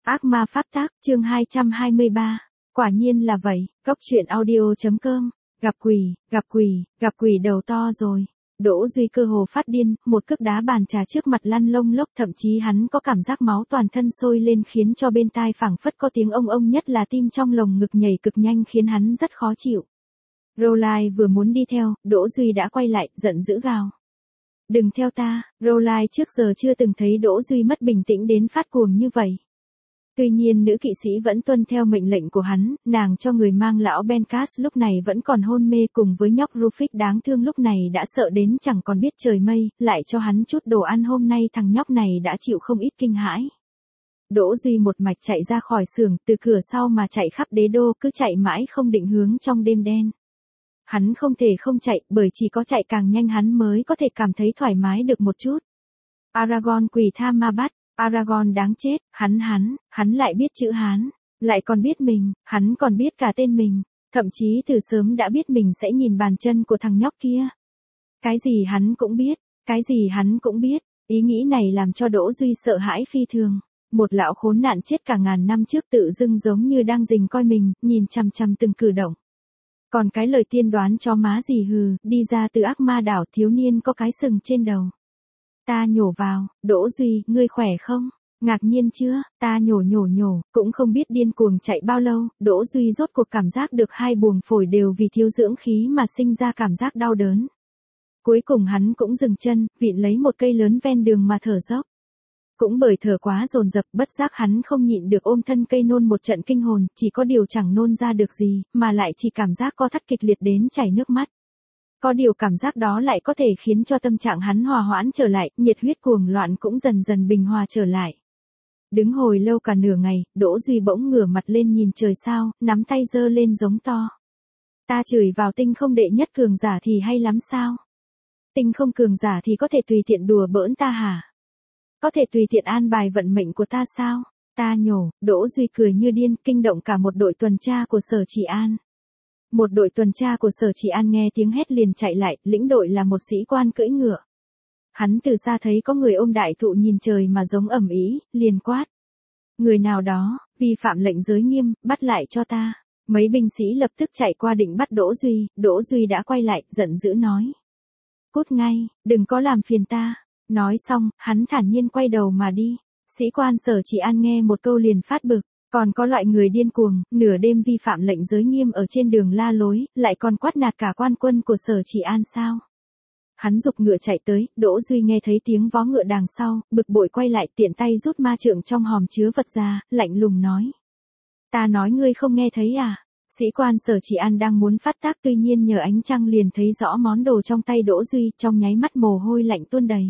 Ác ma pháp tác, chương 223. Quả nhiên là vậy, Cốc truyện audio.com. Gặp quỷ đầu to rồi. Đỗ Duy cơ hồ phát điên, một cước đá bàn trà trước mặt lăn lông lốc, thậm chí hắn có cảm giác máu toàn thân sôi lên khiến cho bên tai phảng phất có tiếng ông ông, nhất là tim trong lồng ngực nhảy cực nhanh khiến hắn rất khó chịu. Rolai vừa muốn đi theo, Đỗ Duy đã quay lại, giận dữ gào. Đừng theo ta, Rolai trước giờ chưa từng thấy Đỗ Duy mất bình tĩnh đến phát cuồng như vậy. Tuy nhiên nữ kỵ sĩ vẫn tuân theo mệnh lệnh của hắn, nàng cho người mang lão Bencas lúc này vẫn còn hôn mê cùng với nhóc Rufus đáng thương lúc này đã sợ đến chẳng còn biết trời mây, lại cho hắn chút đồ ăn, hôm nay thằng nhóc này đã chịu không ít kinh hãi. Đỗ Duy một mạch chạy ra khỏi xưởng, từ cửa sau mà chạy khắp đế đô, cứ chạy mãi không định hướng trong đêm đen. Hắn không thể không chạy, bởi chỉ có chạy càng nhanh hắn mới có thể cảm thấy thoải mái được một chút. Aragorn quỷ tham ma bắt. Aragorn đáng chết, hắn lại biết chữ Hán, lại còn biết mình, hắn còn biết cả tên mình, thậm chí từ sớm đã biết mình sẽ nhìn bàn chân của thằng nhóc kia. Cái gì hắn cũng biết, ý nghĩ này làm cho Đỗ Duy sợ hãi phi thường. Một lão khốn nạn chết cả ngàn năm trước tự dưng giống như đang rình coi mình, nhìn chằm chằm từng cử động. Còn cái lời tiên đoán cho má gì hừ, đi ra từ ác ma đảo, thiếu niên có cái sừng trên đầu. Ta nhổ vào, Đỗ Duy, ngươi khỏe không? Ngạc nhiên chưa? Ta nhổ, cũng không biết điên cuồng chạy bao lâu, Đỗ Duy rốt cuộc cảm giác được hai buồng phổi đều vì thiếu dưỡng khí mà sinh ra cảm giác đau đớn. Cuối cùng hắn cũng dừng chân, vịn lấy một cây lớn ven đường mà thở dốc. Cũng bởi thở quá dồn dập, bất giác hắn không nhịn được ôm thân cây nôn một trận kinh hồn, chỉ có điều chẳng nôn ra được gì, mà lại chỉ cảm giác co thắt kịch liệt đến chảy nước mắt. Có điều cảm giác đó lại có thể khiến cho tâm trạng hắn hòa hoãn trở lại, nhiệt huyết cuồng loạn cũng dần dần bình hòa trở lại. Đứng hồi lâu cả nửa ngày, Đỗ Duy bỗng ngửa mặt lên nhìn trời sao, nắm tay giơ lên giống to. Ta chửi vào tinh không đệ nhất cường giả thì hay lắm sao? Tinh không cường giả thì có thể tùy tiện đùa bỡn ta hả? Có thể tùy tiện an bài vận mệnh của ta sao? Ta nhổ, Đỗ Duy cười như điên, kinh động cả một đội tuần tra của Sở Chỉ An. Một đội tuần tra của Sở Chỉ An nghe tiếng hét liền chạy lại, lĩnh đội là một sĩ quan cưỡi ngựa. Hắn từ xa thấy có người ôm đại thụ nhìn trời mà giống ầm ĩ, liền quát. Người nào đó, vi phạm lệnh giới nghiêm, bắt lại cho ta. Mấy binh sĩ lập tức chạy qua định bắt Đỗ Duy đã quay lại, giận dữ nói. Cút ngay, đừng có làm phiền ta. Nói xong, hắn thản nhiên quay đầu mà đi. Sĩ quan Sở Chỉ An nghe một câu liền phát bực. Còn có loại người điên cuồng, nửa đêm vi phạm lệnh giới nghiêm ở trên đường la lối, lại còn quát nạt cả quan quân của Sở Chỉ An sao? Hắn giục ngựa chạy tới, Đỗ Duy nghe thấy tiếng vó ngựa đằng sau, bực bội quay lại, tiện tay rút ma trượng trong hòm chứa vật ra, lạnh lùng nói. Ta nói ngươi không nghe thấy à? Sĩ quan Sở Chỉ An đang muốn phát tác, tuy nhiên nhờ ánh trăng liền thấy rõ món đồ trong tay Đỗ Duy, trong nháy mắt mồ hôi lạnh tuôn đầy.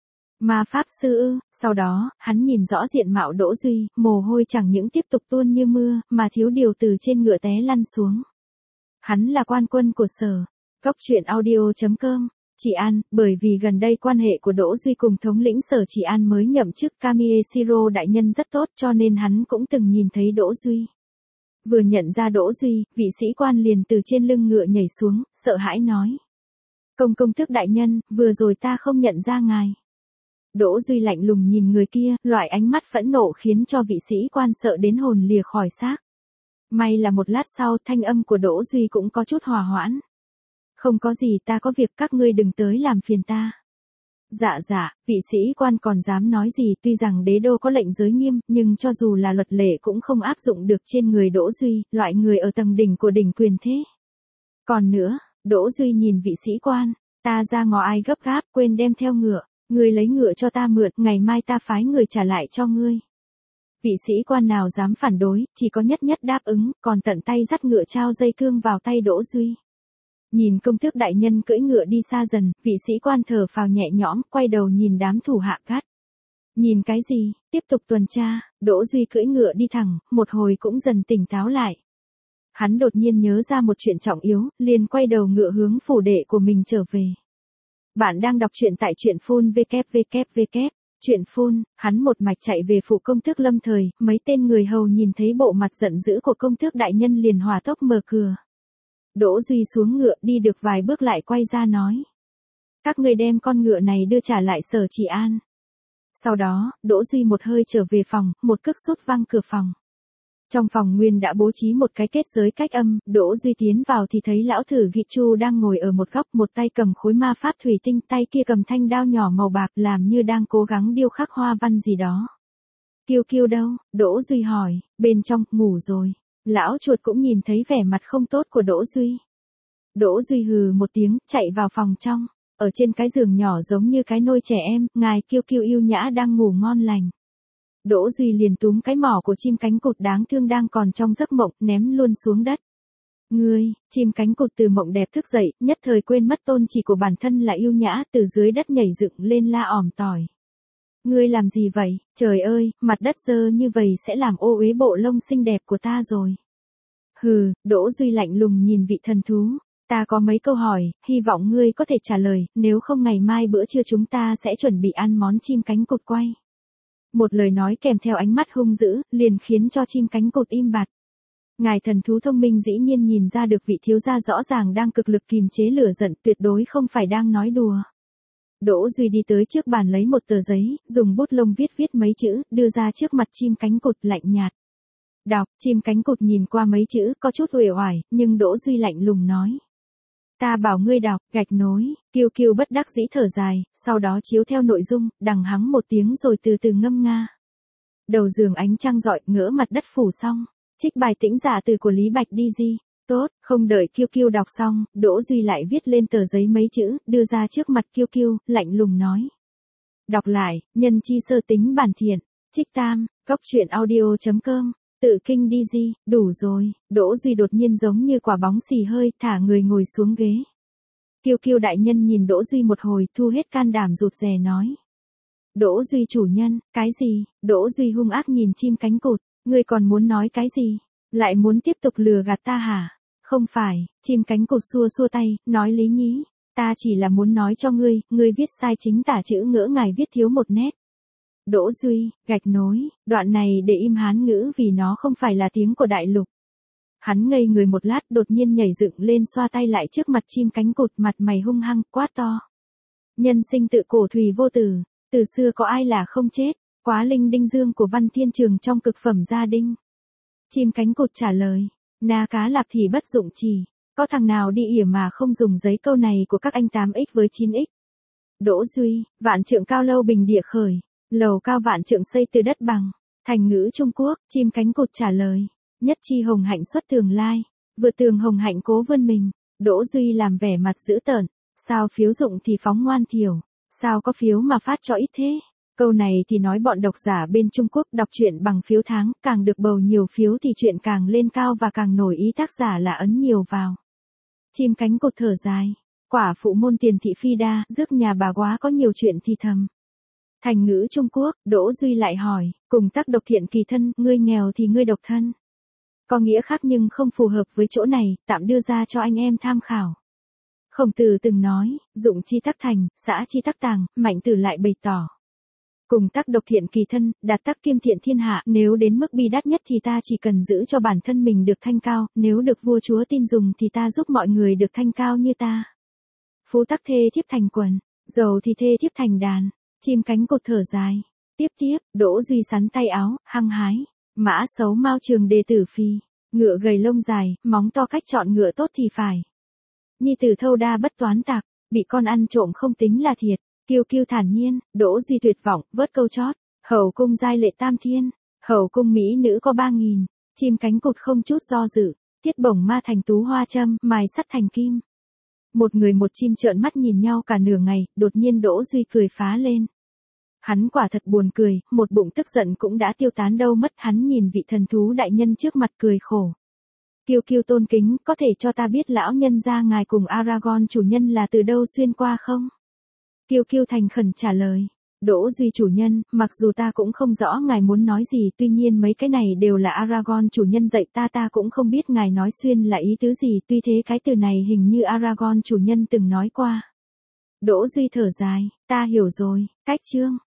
Ma pháp sư ư? Sau đó, hắn nhìn rõ diện mạo Đỗ Duy, mồ hôi chẳng những tiếp tục tuôn như mưa, mà thiếu điều từ trên ngựa té lăn xuống. Hắn là quan quân của Sở. Cốc truyện audio.com. Chỉ An, bởi vì gần đây quan hệ của Đỗ Duy cùng thống lĩnh Sở Chỉ An mới nhậm chức Kamieshiro đại nhân rất tốt, cho nên hắn cũng từng nhìn thấy Đỗ Duy. Vừa nhận ra Đỗ Duy, vị sĩ quan liền từ trên lưng ngựa nhảy xuống, sợ hãi nói. Công tước đại nhân, vừa rồi ta không nhận ra ngài. Đỗ Duy lạnh lùng nhìn người kia, loại ánh mắt phẫn nộ khiến cho vị sĩ quan sợ đến hồn lìa khỏi xác. May là một lát sau thanh âm của Đỗ Duy cũng có chút hòa hoãn. Không có gì, ta có việc, các ngươi đừng tới làm phiền ta. Dạ, vị sĩ quan còn dám nói gì, tuy rằng đế đô có lệnh giới nghiêm, nhưng cho dù là luật lệ cũng không áp dụng được trên người Đỗ Duy, loại người ở tầng đỉnh của đỉnh quyền thế. Còn nữa, Đỗ Duy nhìn vị sĩ quan, ta ra ngò ai gấp gáp, quên đem theo ngựa. Ngươi lấy ngựa cho ta mượn, ngày mai ta phái người trả lại cho ngươi. Vị sĩ quan nào dám phản đối, chỉ có nhất đáp ứng, còn tận tay dắt ngựa trao dây cương vào tay Đỗ Duy. Nhìn công tước đại nhân cưỡi ngựa đi xa dần, vị sĩ quan thở phào nhẹ nhõm, quay đầu nhìn đám thủ hạ gắt. Nhìn cái gì, tiếp tục tuần tra, Đỗ Duy cưỡi ngựa đi thẳng, một hồi cũng dần tỉnh táo lại. Hắn đột nhiên nhớ ra một chuyện trọng yếu, liền quay đầu ngựa hướng phủ đệ của mình trở về. Bạn đang đọc truyện tại truyện phun www. Truyện phun, hắn một mạch chạy về phủ công tước Lâm Thời, mấy tên người hầu nhìn thấy bộ mặt giận dữ của công tước đại nhân liền hỏa tốc mở cửa. Đỗ Duy xuống ngựa đi được vài bước lại quay ra nói. Các ngươi đem con ngựa này đưa trả lại Sở Chỉ An. Sau đó, Đỗ Duy một hơi trở về phòng, một cước sút văng cửa phòng. Trong phòng nguyên đã bố trí một cái kết giới cách âm, Đỗ Duy tiến vào thì thấy lão thử Gị Chu đang ngồi ở một góc, một tay cầm khối ma pháp thủy tinh, tay kia cầm thanh đao nhỏ màu bạc làm như đang cố gắng điêu khắc hoa văn gì đó. Kiêu Kiêu đâu? Đỗ Duy hỏi, bên trong, ngủ rồi. Lão chuột cũng nhìn thấy vẻ mặt không tốt của Đỗ Duy. Đỗ Duy hừ một tiếng, chạy vào phòng trong. Ở trên cái giường nhỏ giống như cái nôi trẻ em, ngài Kiêu Kiêu yêu nhã đang ngủ ngon lành. Đỗ Duy liền túm cái mỏ của chim cánh cụt đáng thương đang còn trong giấc mộng, ném luôn xuống đất. Ngươi, chim cánh cụt từ mộng đẹp thức dậy, nhất thời quên mất tôn chỉ của bản thân là yêu nhã, từ dưới đất nhảy dựng lên la ỏm tỏi. Ngươi làm gì vậy? Trời ơi, mặt đất dơ như vậy sẽ làm ô uế bộ lông xinh đẹp của ta rồi. Hừ, Đỗ Duy lạnh lùng nhìn vị thần thú. Ta có mấy câu hỏi, hy vọng ngươi có thể trả lời, nếu không ngày mai bữa trưa chúng ta sẽ chuẩn bị ăn món chim cánh cụt quay. Một lời nói kèm theo ánh mắt hung dữ, liền khiến cho chim cánh cụt im bặt. Ngài thần thú thông minh dĩ nhiên nhìn ra được vị thiếu gia rõ ràng đang cực lực kìm chế lửa giận, tuyệt đối không phải đang nói đùa. Đỗ Duy đi tới trước bàn lấy một tờ giấy, dùng bút lông viết mấy chữ, đưa ra trước mặt chim cánh cụt lạnh nhạt. Đọc, chim cánh cụt nhìn qua mấy chữ, có chút uể oải, nhưng Đỗ Duy lạnh lùng nói. Ta bảo ngươi đọc, gạch nối, Kiêu Kiêu bất đắc dĩ thở dài, sau đó chiếu theo nội dung, đằng hắng một tiếng rồi từ từ ngâm nga. Đầu giường ánh trăng rọi, ngỡ mặt đất phủ xong. Trích bài tĩnh giả từ của Lý Bạch đi di. Tốt, không đợi Kiêu Kiêu đọc xong, Đỗ Duy lại viết lên tờ giấy mấy chữ, đưa ra trước mặt Kiêu Kiêu, lạnh lùng nói. Đọc lại, nhân chi sơ tính bản thiện. Trích tam, coctruyện.audio.com. Tự kinh đi di, đủ rồi. Đỗ Duy đột nhiên giống như quả bóng xì hơi, thả người ngồi xuống ghế. Kiêu Kiêu đại nhân nhìn Đỗ Duy một hồi, thu hết can đảm rụt rè nói. Đỗ Duy chủ nhân, cái gì? Đỗ Duy hung ác nhìn chim cánh cụt, ngươi còn muốn nói cái gì? Lại muốn tiếp tục lừa gạt ta hả? Không phải, chim cánh cụt xua xua tay, nói lý nhí. Ta chỉ là muốn nói cho ngươi, ngươi viết sai chính tả chữ ngỡ ngài viết thiếu một nét. Đỗ Duy, gạch nối, đoạn này để im Hán ngữ vì nó không phải là tiếng của đại lục. Hắn ngây người một lát đột nhiên nhảy dựng lên xoa tay lại trước mặt chim cánh cụt, mặt mày hung hăng, quát to. Nhân sinh tự cổ thủy vô tử, từ xưa có ai là không chết, quá linh đinh dương của Văn Thiên Trường trong cực phẩm gia đinh. Chim cánh cụt trả lời, na cá lạp thì bất dụng chỉ, có thằng nào đi ỉa mà không dùng giấy câu này của các anh 8x với 9x. Đỗ Duy, vạn trượng cao lâu bình địa khởi, lầu cao vạn trượng xây từ đất bằng. Thành ngữ Trung Quốc, chim cánh cụt trả lời, nhất chi hồng hạnh xuất tường lai, vừa tường hồng hạnh cố vươn mình. Đỗ Duy làm vẻ mặt dữ tợn, sao phiếu dụng thì phóng ngoan thiểu, sao có phiếu mà phát cho ít thế. Câu này thì nói bọn độc giả bên Trung Quốc đọc truyện bằng phiếu tháng, càng được bầu nhiều phiếu thì truyện càng lên cao và càng nổi ý tác giả là ấn nhiều vào. Chim cánh cụt thở dài, quả phụ môn tiền thị phi đa, rước nhà bà quá có nhiều chuyện thì thầm. Thành ngữ Trung Quốc, Đỗ Duy lại hỏi, cùng tắc độc thiện kỳ thân, ngươi nghèo thì ngươi độc thân. Có nghĩa khác nhưng không phù hợp với chỗ này, tạm đưa ra cho anh em tham khảo. Khổng Tử từng nói, dụng chi tắc thành, xã chi tắc tàng, Mạnh Tử lại bày tỏ. Cùng tắc độc thiện kỳ thân, đạt tắc kiêm thiện thiên hạ, nếu đến mức bi đát nhất thì ta chỉ cần giữ cho bản thân mình được thanh cao, nếu được vua chúa tin dùng thì ta giúp mọi người được thanh cao như ta. Phú tắc thê thiếp thành quần, giàu thì thê thiếp thành đàn. Chim cánh cụt thở dài. Tiếp, Đỗ Duy sắn tay áo, hăng hái. Mã xấu mao trường đề tử phi. Ngựa gầy lông dài, móng to cách chọn ngựa tốt thì phải. Nhi tử thâu đa bất toán tạc, bị con ăn trộm không tính là thiệt. Kiêu Kiêu thản nhiên, Đỗ Duy tuyệt vọng, vớt câu chót. Hậu cung giai lệ tam thiên. Hậu cung mỹ nữ có 3.000. Chim cánh cụt không chút do dự. Tiết bổng ma thành tú hoa châm, mài sắt thành kim. Một người một chim trợn mắt nhìn nhau cả nửa ngày, đột nhiên Đỗ Duy cười phá lên. Hắn quả thật buồn cười, một bụng tức giận cũng đã tiêu tán đâu mất. Hắn nhìn vị thần thú đại nhân trước mặt cười khổ. Kiêu Kiêu tôn kính, có thể cho ta biết lão nhân gia ngài cùng Aragorn chủ nhân là từ đâu xuyên qua không? Kiêu Kiêu thành khẩn trả lời. Đỗ Duy chủ nhân, mặc dù ta cũng không rõ ngài muốn nói gì, tuy nhiên mấy cái này đều là Aragorn chủ nhân dạy ta cũng không biết ngài nói xuyên là ý tứ gì, tuy thế cái từ này hình như Aragorn chủ nhân từng nói qua. Đỗ Duy thở dài, ta hiểu rồi, cách chương.